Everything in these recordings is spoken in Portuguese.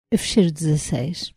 Fecheiro 16.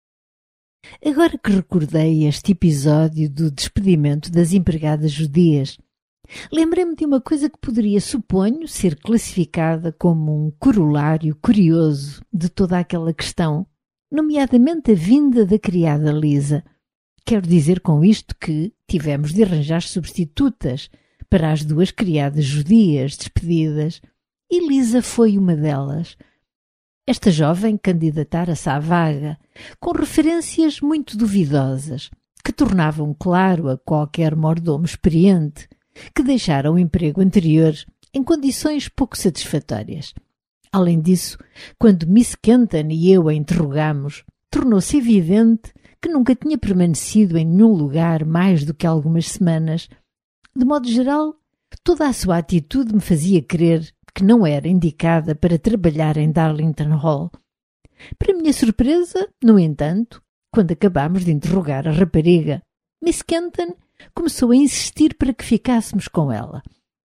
Agora que recordei este episódio do despedimento das empregadas judias, lembrei-me de uma coisa que poderia, suponho, ser classificada como um corolário curioso de toda aquela questão, nomeadamente a vinda da criada Lisa. Quero dizer com isto que tivemos de arranjar substitutas para as duas criadas judias despedidas, e Lisa foi uma delas. Esta jovem candidatara-se à vaga, com referências muito duvidosas, que tornavam claro a qualquer mordomo experiente que deixara o emprego anterior em condições pouco satisfatórias. Além disso, quando Miss Kenton e eu a interrogámos, tornou-se evidente que nunca tinha permanecido em nenhum lugar mais do que algumas semanas. De modo geral, toda a sua atitude me fazia crer que não era indicada para trabalhar em Darlington Hall. Para minha surpresa, no entanto, quando acabámos de interrogar a rapariga, Miss Kenton começou a insistir para que ficássemos com ela.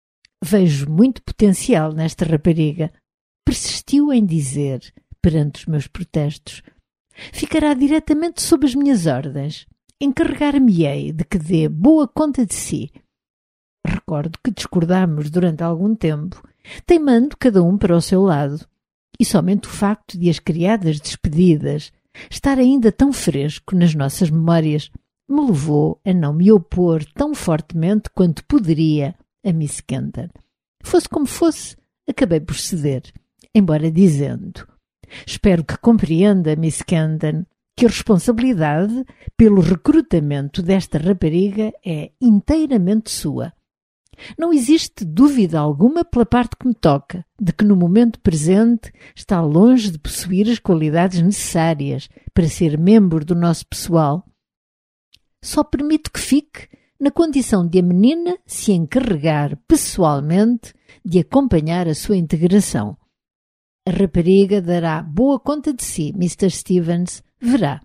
Vejo muito potencial nesta rapariga, persistiu em dizer, perante os meus protestos. Ficará diretamente sob as minhas ordens. Encarregar-me-ei de que dê boa conta de si. Recordo que discordámos durante algum tempo, teimando cada um para o seu lado, e somente o facto de as criadas despedidas estar ainda tão fresco nas nossas memórias me levou a não me opor tão fortemente quanto poderia a Miss Kenton. Fosse como fosse, acabei por ceder, embora dizendo: espero que compreenda, Miss Kenton, que a responsabilidade pelo recrutamento desta rapariga é inteiramente sua. Não existe dúvida alguma pela parte que me toca de que no momento presente está longe de possuir as qualidades necessárias para ser membro do nosso pessoal. Só permito que fique na condição de a menina se encarregar pessoalmente de acompanhar a sua integração. A rapariga dará boa conta de si, Mr. Stevens, verá.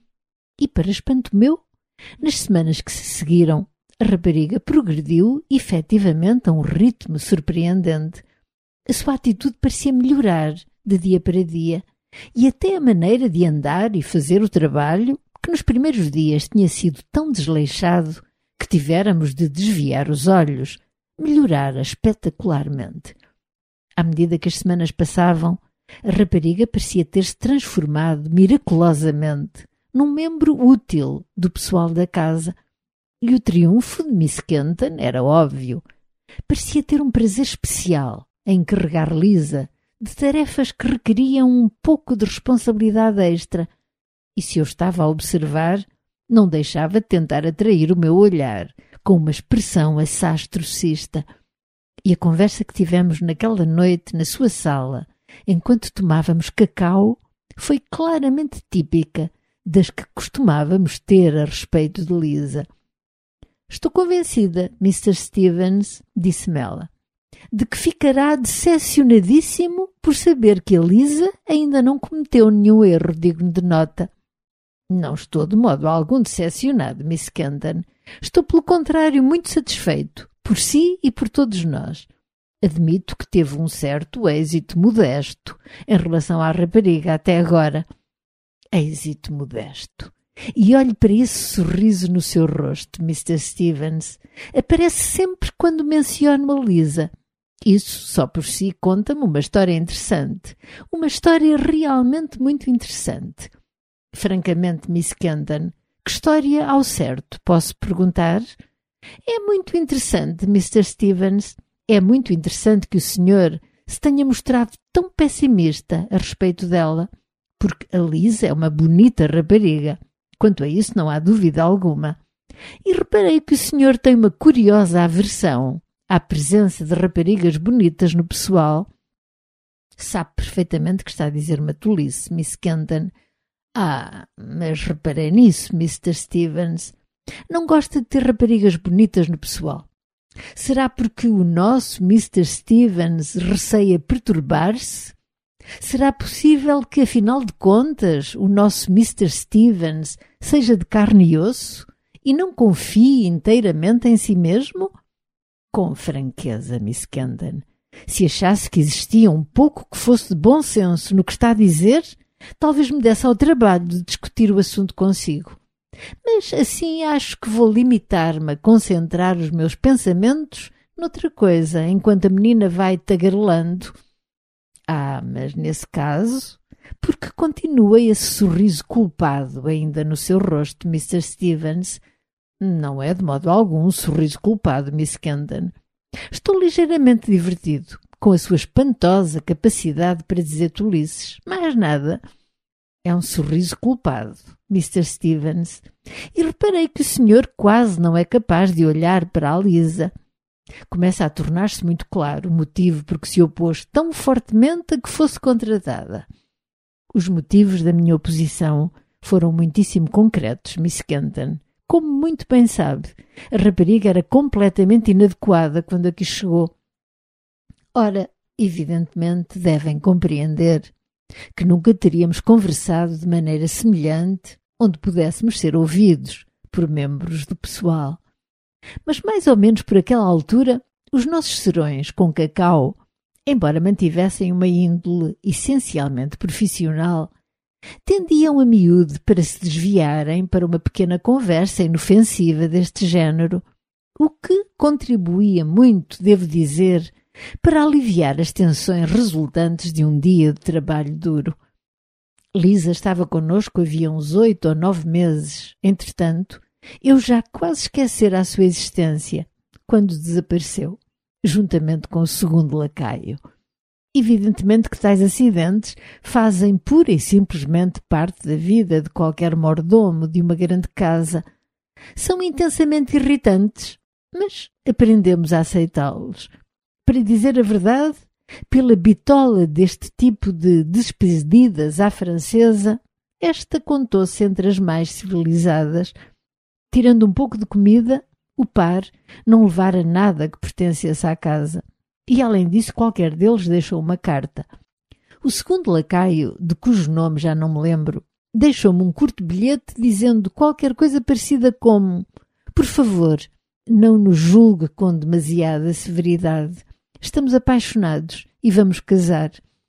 E para espanto meu, nas semanas que se seguiram, a rapariga progrediu efetivamente a um ritmo surpreendente. A sua atitude parecia melhorar de dia para dia, e até a maneira de andar e fazer o trabalho, que nos primeiros dias tinha sido tão desleixado que tivéramos de desviar os olhos, melhorara espetacularmente. À medida que as semanas passavam, a rapariga parecia ter-se transformado miraculosamente num membro útil do pessoal da casa, e o triunfo de Miss Kenton era óbvio. Parecia ter um prazer especial em encarregar Lisa de tarefas que requeriam um pouco de responsabilidade extra, e se eu estava a observar, não deixava de tentar atrair o meu olhar com uma expressão assaz trocista. E a conversa que tivemos naquela noite na sua sala, enquanto tomávamos cacau, foi claramente típica das que costumávamos ter a respeito de Lisa. Estou convencida, Mr. Stevens, disse-me ela, de que ficará decepcionadíssimo por saber que a Lisa ainda não cometeu nenhum erro digno de nota. Não estou de modo algum decepcionado, Miss Kenton. Estou, pelo contrário, muito satisfeito, por si e por todos nós. Admito que teve um certo êxito modesto em relação à rapariga até agora. Êxito modesto. E olhe para esse sorriso no seu rosto, Mr. Stevens. Aparece sempre quando menciono a Lisa. Isso só por si conta-me uma história interessante. Uma história realmente muito interessante. Francamente, Miss Kenton, que história ao certo, posso perguntar? É muito interessante, Mr. Stevens. É muito interessante que o senhor se tenha mostrado tão pessimista a respeito dela, porque a Lisa é uma bonita rapariga. Quanto a isso não há dúvida alguma. E reparei que o senhor tem uma curiosa aversão à presença de raparigas bonitas no pessoal. Sabe perfeitamente que está a dizer uma tolice, Miss Kenton. Ah, mas reparei nisso, Mr. Stevens. Não gosta de ter raparigas bonitas no pessoal. Será porque o nosso Mr. Stevens receia perturbar-se? Será possível que, afinal de contas, o nosso Mr. Stevens seja de carne e osso e não confie inteiramente em si mesmo? Com franqueza, Miss Kenton, se achasse que existia um pouco que fosse de bom senso no que está a dizer, Talvez me desse ao trabalho de discutir o assunto consigo. Mas assim acho que vou limitar-me a concentrar os meus pensamentos noutra coisa, enquanto a menina vai tagarelando. Mas nesse caso, porque continua esse sorriso culpado ainda no seu rosto, Mr. Stevens? Não é de modo algum um sorriso culpado, Miss Kenton. Estou ligeiramente divertido com a sua espantosa capacidade para dizer tolices. Mais nada. É um sorriso culpado, Mr. Stevens. E reparei que o senhor quase não é capaz de olhar para a Lisa. Começa a tornar-se muito claro o motivo por que se opôs tão fortemente a que fosse contratada. Os motivos da minha oposição foram muitíssimo concretos, Miss Kenton. Como muito bem sabe, a rapariga era completamente inadequada quando aqui chegou. Ora, evidentemente devem compreender que nunca teríamos conversado de maneira semelhante onde pudéssemos ser ouvidos por membros do pessoal. Mas mais ou menos por aquela altura, os nossos serões com cacau, embora mantivessem uma índole essencialmente profissional, tendiam a miúde para se desviarem para uma pequena conversa inofensiva deste género, o que contribuía muito, devo dizer, para aliviar as tensões resultantes de um dia de trabalho duro. Lisa estava connosco havia uns 8 ou 9 meses. Entretanto, eu já quase esquecera a sua existência, quando desapareceu, juntamente com o segundo lacaio. Evidentemente que tais acidentes fazem pura e simplesmente parte da vida de qualquer mordomo de uma grande casa. São intensamente irritantes, mas aprendemos a aceitá-los. Para dizer a verdade, pela bitola deste tipo de despedidas à francesa, esta contou-se entre as mais civilizadas. Tirando um pouco de comida, o par não levara nada que pertencesse à casa. E, além disso, qualquer deles deixou uma carta. O segundo lacaio, de cujo nome já não me lembro, deixou-me um curto bilhete dizendo qualquer coisa parecida como: por favor, não nos julgue com demasiada severidade. Estamos apaixonados e vamos casar.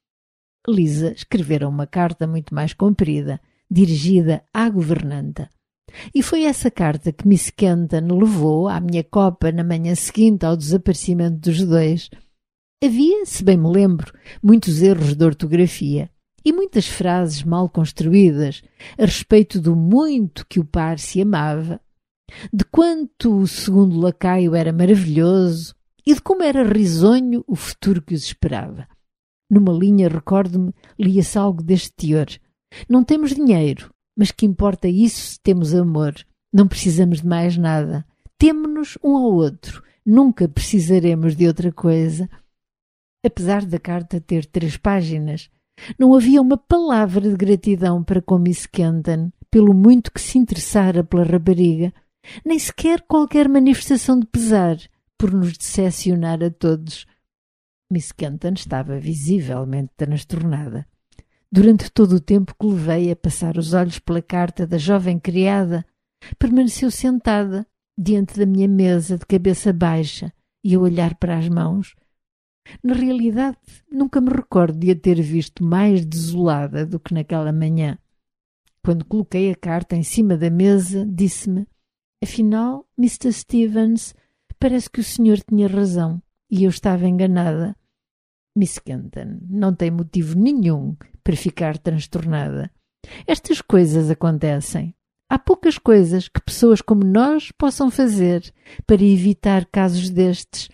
Lisa escrevera uma carta muito mais comprida, dirigida à governanta. E foi essa carta que Miss Kenton levou à minha copa na manhã seguinte ao desaparecimento dos dois. Havia, se bem me lembro, muitos erros de ortografia e muitas frases mal construídas a respeito do muito que o par se amava, de quanto o segundo lacaio era maravilhoso e de como era risonho o futuro que os esperava. Numa linha, recordo-me, lia-se algo deste teor: não temos dinheiro, mas que importa isso se temos amor? Não precisamos de mais nada. Temo-nos um ao outro. Nunca precisaremos de outra coisa. Apesar da carta ter 3 páginas, não havia uma palavra de gratidão para com Miss Kenton, pelo muito que se interessara pela rapariga, nem sequer qualquer manifestação de pesar por nos decepcionar a todos. Miss Kenton estava visivelmente transtornada. Durante todo o tempo que levei a passar os olhos pela carta da jovem criada, permaneceu sentada diante da minha mesa de cabeça baixa e a olhar para as mãos. Na realidade, nunca me recordo de a ter visto mais desolada do que naquela manhã. Quando coloquei a carta em cima da mesa, disse-me: afinal, Mr. Stevens, parece que o senhor tinha razão e eu estava enganada. Miss Kenton não tem motivo nenhum para ficar transtornada. Estas coisas acontecem. Há poucas coisas que pessoas como nós possam fazer para evitar casos destes.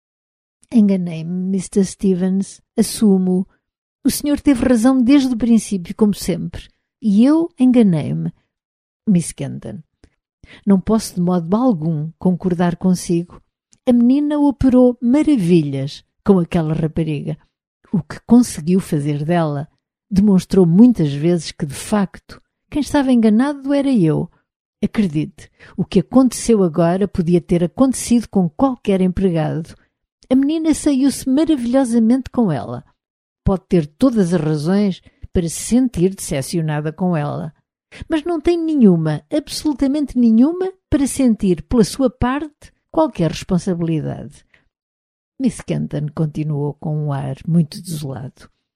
Enganei-me, Mr. Stevens, assumo. O senhor teve razão desde o princípio, como sempre, e eu enganei-me. Miss Kenton, não posso de modo algum concordar consigo. A menina operou maravilhas com aquela rapariga. O que conseguiu fazer dela demonstrou muitas vezes que, de facto, quem estava enganado era eu. Acredite, o que aconteceu agora podia ter acontecido com qualquer empregado. A menina saiu-se maravilhosamente com ela. Pode ter todas as razões para se sentir decepcionada com ela, mas não tem nenhuma, absolutamente nenhuma, para sentir pela sua parte qualquer responsabilidade. Miss Kenton continuou com um ar muito desolado.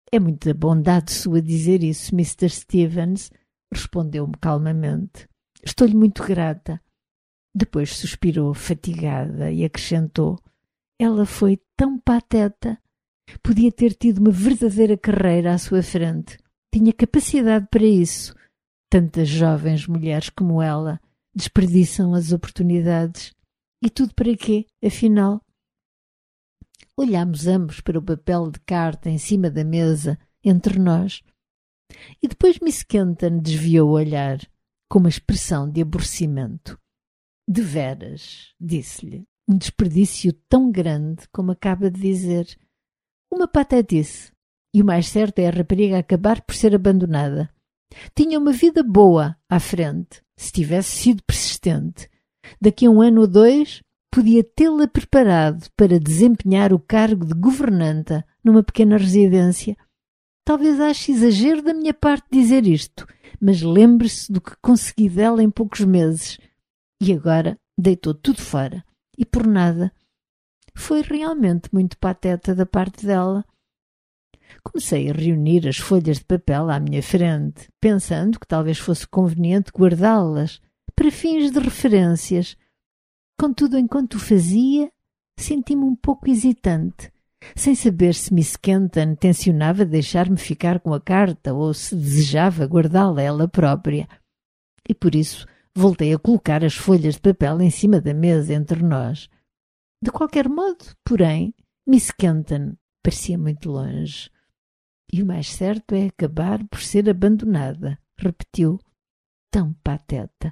É muita bondade sua dizer isso, Mr. Stevens, respondeu-me calmamente. Estou-lhe muito grata. Depois suspirou, fatigada, e acrescentou: ela foi tão pateta. Podia ter tido uma verdadeira carreira à sua frente. Tinha capacidade para isso. Tantas jovens mulheres como ela desperdiçam as oportunidades. E tudo para quê, afinal? Olhámos ambos para o papel de carta em cima da mesa, entre nós. E depois Miss Kenton desviou o olhar, com uma expressão de aborrecimento. Deveras, disse-lhe, um desperdício tão grande como acaba de dizer. Uma patetice. E o mais certo é a rapariga acabar por ser abandonada. Tinha uma vida boa à frente, se tivesse sido persistente. Daqui a 1 ano ou 2, podia tê-la preparado para desempenhar o cargo de governanta numa pequena residência. Talvez ache exagero da minha parte dizer isto, mas lembre-se do que consegui dela em poucos meses. E agora deitou tudo fora. E por nada. Foi realmente muito pateta da parte dela. Comecei a reunir as folhas de papel à minha frente, pensando que talvez fosse conveniente guardá-las para fins de referências. Contudo, enquanto o fazia, senti-me um pouco hesitante, sem saber se Miss Kenton tencionava deixar-me ficar com a carta ou se desejava guardá-la ela própria. E por isso voltei a colocar as folhas de papel em cima da mesa entre nós. De qualquer modo, porém, Miss Kenton parecia muito longe. E o mais certo é acabar por ser abandonada, repetiu, tão pateta.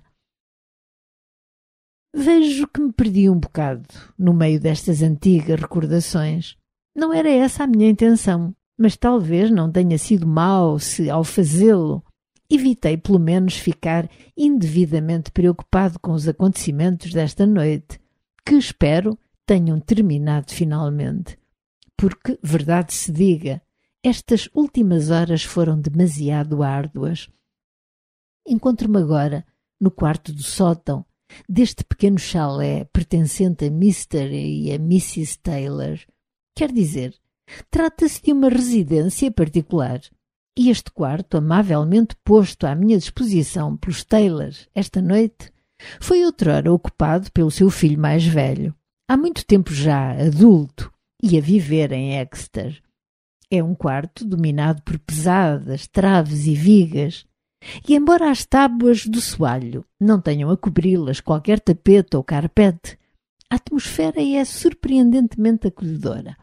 Vejo que me perdi um bocado no meio destas antigas recordações. Não era essa a minha intenção, mas talvez não tenha sido mau se, ao fazê-lo, evitei pelo menos ficar indevidamente preocupado com os acontecimentos desta noite, que espero tenham terminado finalmente. Porque, verdade se diga, estas últimas horas foram demasiado árduas. Encontro-me agora no quarto do sótão deste pequeno chalé pertencente a Mr. e a Mrs. Taylor. Quer dizer, trata-se de uma residência particular. E este quarto, amavelmente posto à minha disposição pelos Taylors esta noite, foi outrora ocupado pelo seu filho mais velho, há muito tempo já adulto e a viver em Exeter. É um quarto dominado por pesadas traves e vigas, e embora as tábuas do soalho não tenham a cobri-las qualquer tapete ou carpete, a atmosfera é surpreendentemente acolhedora.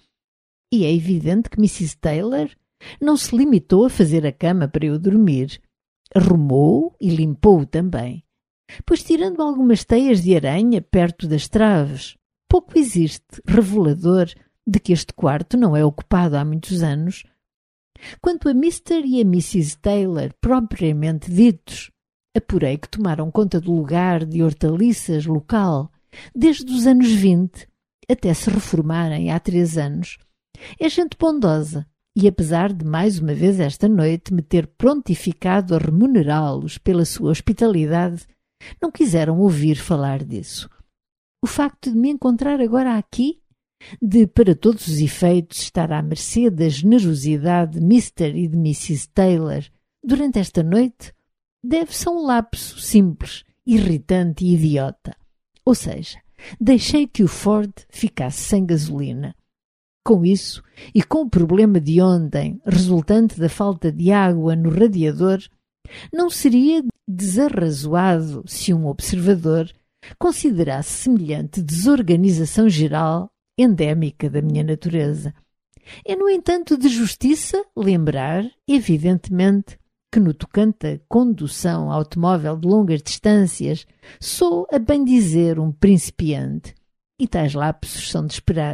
E é evidente que Mrs. Taylor não se limitou a fazer a cama para eu dormir. Arrumou e limpou também, pois tirando algumas teias de aranha perto das traves, pouco existe revelador de que este quarto não é ocupado há muitos anos. Quanto a Mr. e a Mrs. Taylor propriamente ditos, apurei que tomaram conta do lugar de hortaliças local desde os anos 20, até se reformarem há 3 anos. É gente bondosa e, apesar de mais uma vez esta noite me ter prontificado a remunerá-los pela sua hospitalidade, não quiseram ouvir falar disso. O facto de me encontrar agora aqui, de, para todos os efeitos, estar à mercê da generosidade de Mr. e de Mrs. Taylor durante esta noite, deve-se a um lapso simples, irritante e idiota. Ou seja, deixei que o Ford ficasse sem gasolina. Com isso, e com o problema de ontem, resultante da falta de água no radiador, não seria desarrazoado se um observador considerasse semelhante desorganização geral endémica da minha natureza. É, no entanto, de justiça lembrar, evidentemente, que no tocante à condução automóvel de longas distâncias sou, a bem dizer, um principiante, e tais lapsos são de esperar.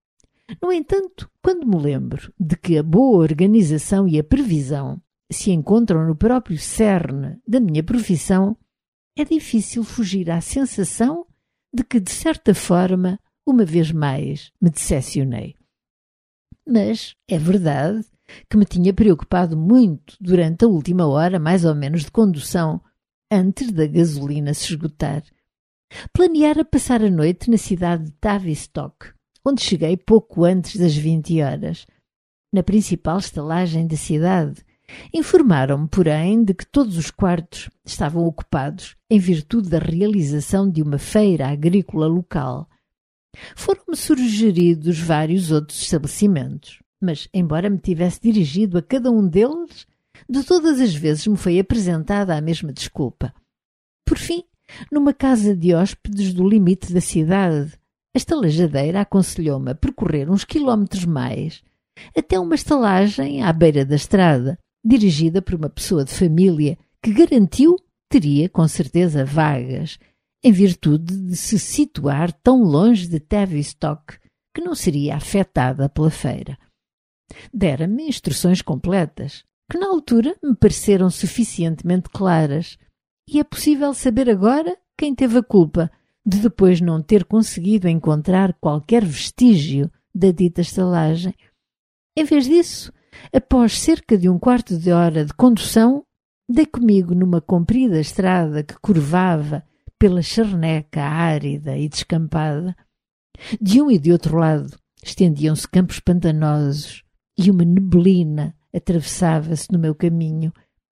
No entanto, quando me lembro de que a boa organização e a previsão se encontram no próprio cerne da minha profissão, é difícil fugir à sensação de que, de certa forma, uma vez mais me decepcionei. Mas é verdade que me tinha preocupado muito durante a última hora, mais ou menos, de condução, antes da gasolina se esgotar. Planeara passar a noite na cidade de Tavistock, onde cheguei pouco antes das 20 horas. na principal estalagem da cidade. Informaram-me, porém, de que todos os quartos estavam ocupados em virtude da realização de uma feira agrícola local. Foram-me sugeridos vários outros estabelecimentos, mas, embora me tivesse dirigido a cada um deles, de todas as vezes me foi apresentada a mesma desculpa. Por fim, numa casa de hóspedes do limite da cidade, a estalajadeira aconselhou-me a percorrer uns quilómetros mais, até uma estalagem à beira da estrada, dirigida por uma pessoa de família que garantiu teria, com certeza, vagas, em virtude de se situar tão longe de Tavistock que não seria afetada pela feira. Dera-me instruções completas, que na altura me pareceram suficientemente claras, e é possível saber agora quem teve a culpa de depois não ter conseguido encontrar qualquer vestígio da dita estalagem. Em vez disso, após cerca de um quarto de hora de condução, dei comigo numa comprida estrada que curvava pela charneca árida e descampada. De um e de outro lado estendiam-se campos pantanosos e uma neblina atravessava-se no meu caminho.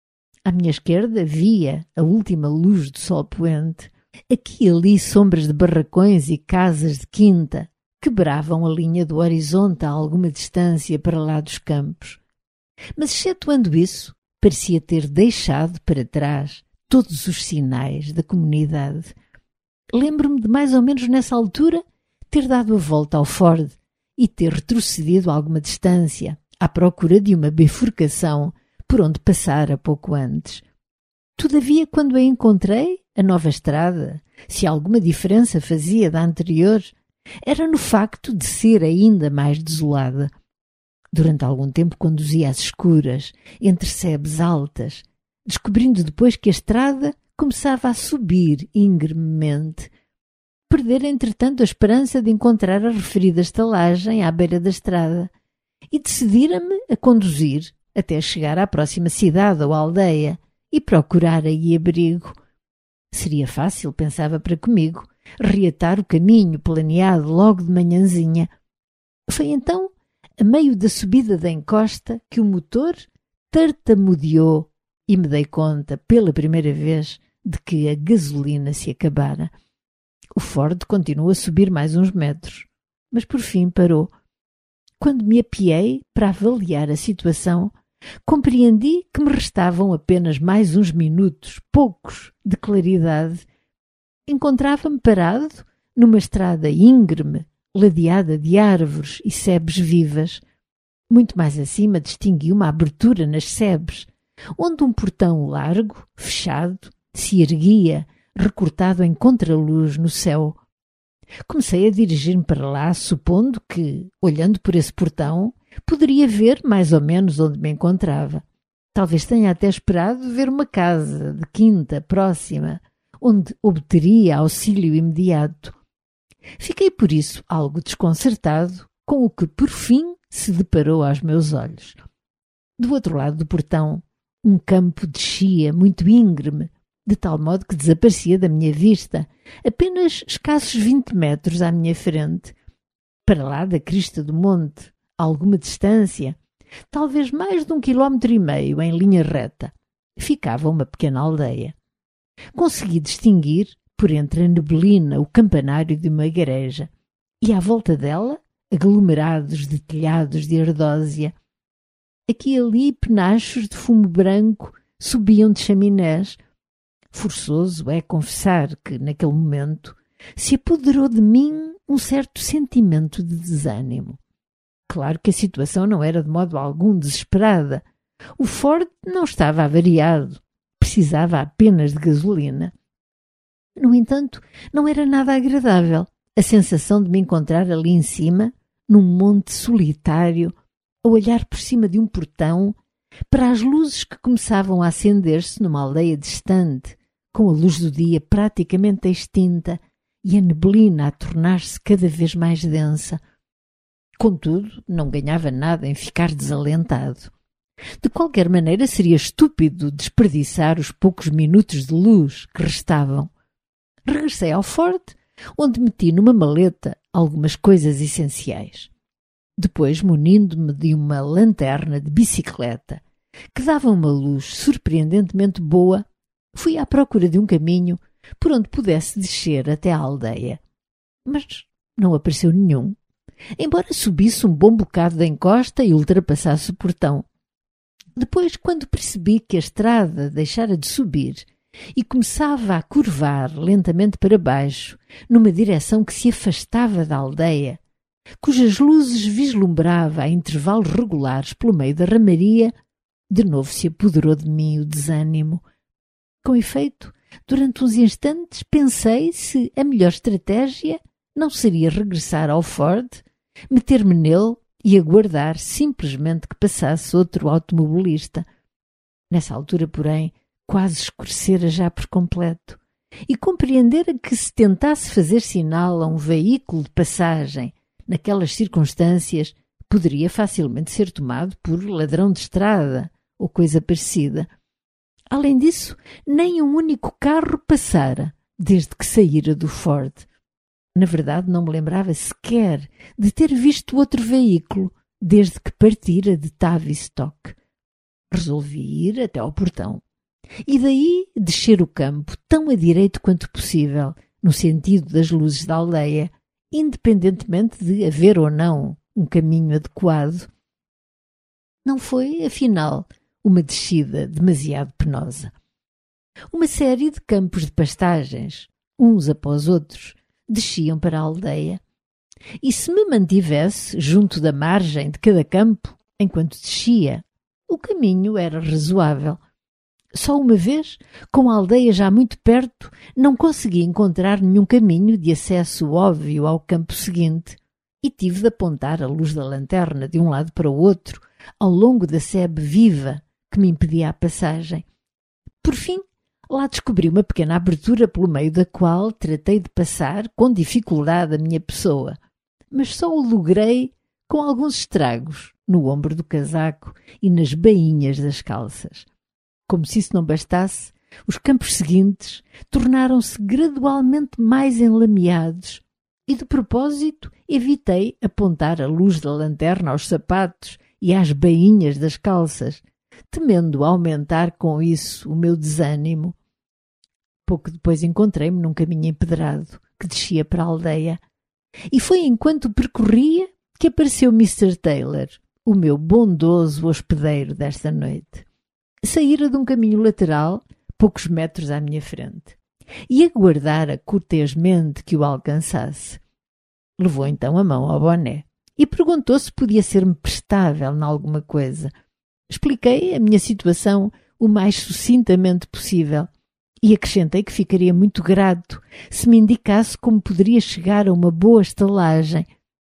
À minha esquerda via a última luz do sol poente. Aqui e ali sombras de barracões e casas de quinta quebravam a linha do horizonte a alguma distância para lá dos campos. Mas, excetuando isso, parecia ter deixado para trás todos os sinais da comunidade. Lembro-me de mais ou menos nessa altura ter dado a volta ao Ford e ter retrocedido alguma distância à procura de uma bifurcação por onde passara pouco antes. Todavia, quando a encontrei, a nova estrada, se alguma diferença fazia da anterior, era no facto de ser ainda mais desolada. Durante algum tempo conduzi às escuras, entre sebes altas, descobrindo depois que a estrada começava a subir ingrememente. Perdera, entretanto, a esperança de encontrar a referida estalagem à beira da estrada e decidira-me a conduzir até chegar à próxima cidade ou aldeia e procurar aí abrigo. Seria fácil, pensava para comigo, reatar o caminho planeado logo de manhãzinha. Foi então, a meio da subida da encosta, que o motor tartamudeou e me dei conta, pela primeira vez, de que a gasolina se acabara. O Ford continuou a subir mais uns metros, mas por fim parou. Quando me apeei para avaliar a situação, compreendi que me restavam apenas mais uns minutos, poucos, de claridade. Encontrava-me parado numa estrada íngreme, ladeada de árvores e sebes vivas. Muito mais acima distingui uma abertura nas sebes, onde um portão largo, fechado, se erguia, recortado em contraluz no céu. Comecei a dirigir-me para lá, supondo que, olhando por esse portão, poderia ver mais ou menos onde me encontrava. Talvez tenha até esperado ver uma casa de quinta próxima, onde obteria auxílio imediato. Fiquei por isso algo desconcertado com o que por fim se deparou aos meus olhos. Do outro lado do portão, um campo descia muito íngreme, de tal modo que desaparecia da minha vista, apenas escassos 20 metros à minha frente. Para lá da crista do monte, a alguma distância, talvez mais de 1,5 quilómetros em linha reta, ficava uma pequena aldeia. Consegui distinguir, por entre a neblina, o campanário de uma igreja, e à volta dela, aglomerados de telhados de ardósia. Aqui e ali, penachos de fumo branco subiam de chaminés. Forçoso é confessar que, naquele momento, se apoderou de mim um certo sentimento de desânimo. Claro que a situação não era de modo algum desesperada. O Ford não estava avariado, precisava apenas de gasolina. No entanto, não era nada agradável a sensação de me encontrar ali em cima, num monte solitário, a olhar por cima de um portão para as luzes que começavam a acender-se numa aldeia distante, com a luz do dia praticamente extinta e a neblina a tornar-se cada vez mais densa. Contudo, não ganhava nada em ficar desalentado. De qualquer maneira, seria estúpido desperdiçar os poucos minutos de luz que restavam. Regressei ao Ford, onde meti numa maleta algumas coisas essenciais. Depois, munindo-me de uma lanterna de bicicleta que dava uma luz surpreendentemente boa, fui à procura de um caminho por onde pudesse descer até à aldeia. Mas não apareceu nenhum, embora subisse um bom bocado da encosta e ultrapassasse o portão. Depois, quando percebi que a estrada deixara de subir e começava a curvar lentamente para baixo, numa direção que se afastava da aldeia, cujas luzes vislumbrava a intervalos regulares pelo meio da ramaria, de novo se apoderou de mim o desânimo. Com efeito, durante uns instantes pensei se a melhor estratégia não seria regressar ao Ford, meter-me nele e aguardar simplesmente que passasse outro automobilista. Nessa altura, porém, quase escurecera já por completo, e compreendera que se tentasse fazer sinal a um veículo de passagem naquelas circunstâncias, poderia facilmente ser tomado por ladrão de estrada ou coisa parecida. Além disso, nem um único carro passara desde que saíra do Ford. Na verdade, não me lembrava sequer de ter visto outro veículo desde que partira de Tavistock. Resolvi ir até ao portão e daí descer o campo tão a direito quanto possível, no sentido das luzes da aldeia, independentemente de haver ou não um caminho adequado. Não foi, afinal, uma descida demasiado penosa. Uma série de campos de pastagens, uns após outros, desciam para a aldeia, e se me mantivesse junto da margem de cada campo, enquanto descia, o caminho era razoável. Só uma vez, com a aldeia já muito perto, não consegui encontrar nenhum caminho de acesso óbvio ao campo seguinte, e tive de apontar a luz da lanterna de um lado para o outro, ao longo da sebe viva que me impedia a passagem. Por fim, lá descobri uma pequena abertura pelo meio da qual tratei de passar com dificuldade a minha pessoa, mas só o logrei com alguns estragos no ombro do casaco e nas bainhas das calças. Como se isso não bastasse, os campos seguintes tornaram-se gradualmente mais enlameados e, de propósito, evitei apontar a luz da lanterna aos sapatos e às bainhas das calças, temendo aumentar com isso o meu desânimo. Pouco depois encontrei-me num caminho empedrado que descia para a aldeia, e foi enquanto percorria que apareceu Mr. Taylor, o meu bondoso hospedeiro desta noite. Saíra de um caminho lateral, poucos metros à minha frente, e aguardara cortesmente que o alcançasse. Levou então a mão ao boné e perguntou se podia ser-me prestável em alguma coisa. Expliquei a minha situação o mais sucintamente possível e acrescentei que ficaria muito grato se me indicasse como poderia chegar a uma boa estalagem.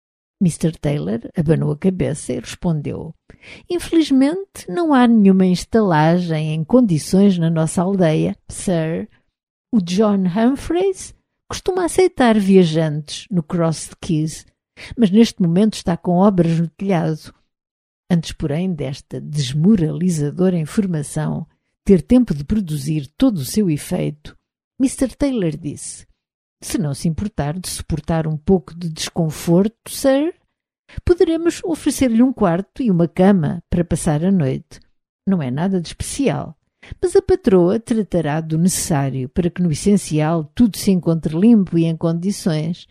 Mr. Taylor abanou a cabeça e respondeu: "Infelizmente não há nenhuma estalagem em condições na nossa aldeia, Sir. O John Humphreys costuma aceitar viajantes no Cross de Keys, mas neste momento está com obras no telhado." Antes, porém, desta desmoralizadora informação ter tempo de produzir todo o seu efeito, Mr. Taylor disse: "Se não se importar de suportar um pouco de desconforto, Sir, poderemos oferecer-lhe um quarto e uma cama para passar a noite. Não é nada de especial, mas a patroa tratará do necessário para que no essencial tudo se encontre limpo e em condições."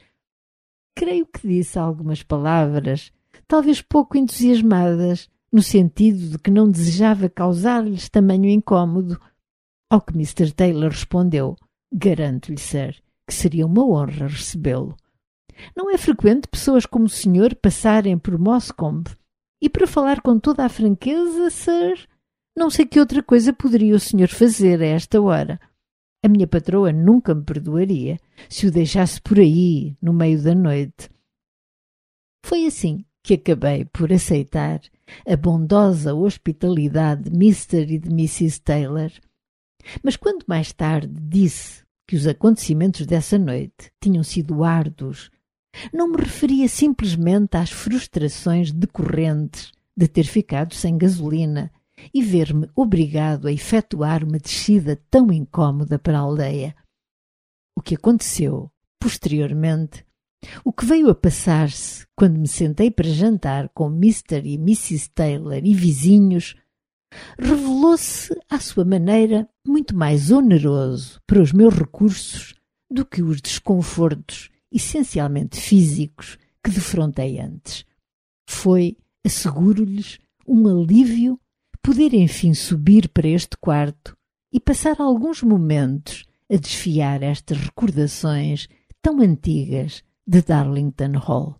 Creio que disse algumas palavras, talvez pouco entusiasmadas, no sentido de que não desejava causar-lhes tamanho incômodo, ao que Mr. Taylor respondeu: "Garanto-lhe, Sir, que seria uma honra recebê-lo. Não é frequente pessoas como o senhor passarem por Moscombe, e para falar com toda a franqueza, Sir, não sei que outra coisa poderia o senhor fazer a esta hora. A minha patroa nunca me perdoaria se o deixasse por aí, no meio da noite." Foi assim que acabei por aceitar a bondosa hospitalidade de Mr. e de Mrs. Taylor. Mas quando mais tarde disse que os acontecimentos dessa noite tinham sido árduos, não me referia simplesmente às frustrações decorrentes de ter ficado sem gasolina e ver-me obrigado a efetuar uma descida tão incómoda para a aldeia. O que aconteceu, posteriormente, O que veio a passar-se quando me sentei para jantar com Mr. e Mrs. Taylor e vizinhos revelou-se, à sua maneira, muito mais oneroso para os meus recursos do que os desconfortos, essencialmente físicos, que defrontei antes. Foi, asseguro-lhes, um alívio poder enfim subir para este quarto e passar alguns momentos a desfiar estas recordações tão antigas de Darlington Hall.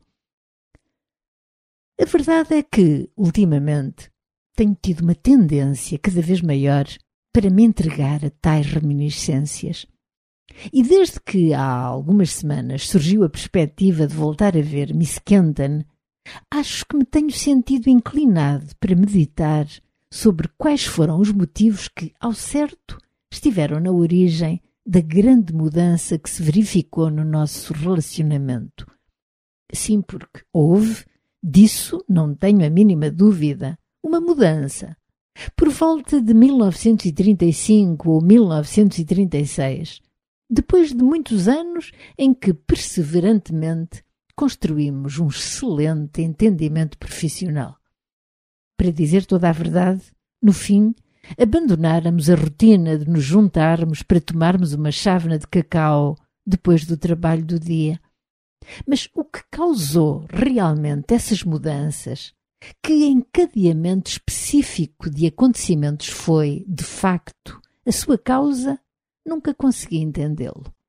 A verdade é que, ultimamente, tenho tido uma tendência cada vez maior para me entregar a tais reminiscências. E desde que há algumas semanas surgiu a perspectiva de voltar a ver Miss Kenton, acho que me tenho sentido inclinado para meditar sobre quais foram os motivos que, ao certo, estiveram na origem da grande mudança que se verificou no nosso relacionamento. Sim, porque houve, disso não tenho a mínima dúvida, uma mudança. Por volta de 1935 ou 1936, depois de muitos anos em que perseverantemente construímos um excelente entendimento profissional. Para dizer toda a verdade, no fim, abandonáramos a rotina de nos juntarmos para tomarmos uma chávena de cacau depois do trabalho do dia. Mas o que causou realmente essas mudanças, que encadeamento específico de acontecimentos foi, de facto, a sua causa, nunca consegui entendê-lo.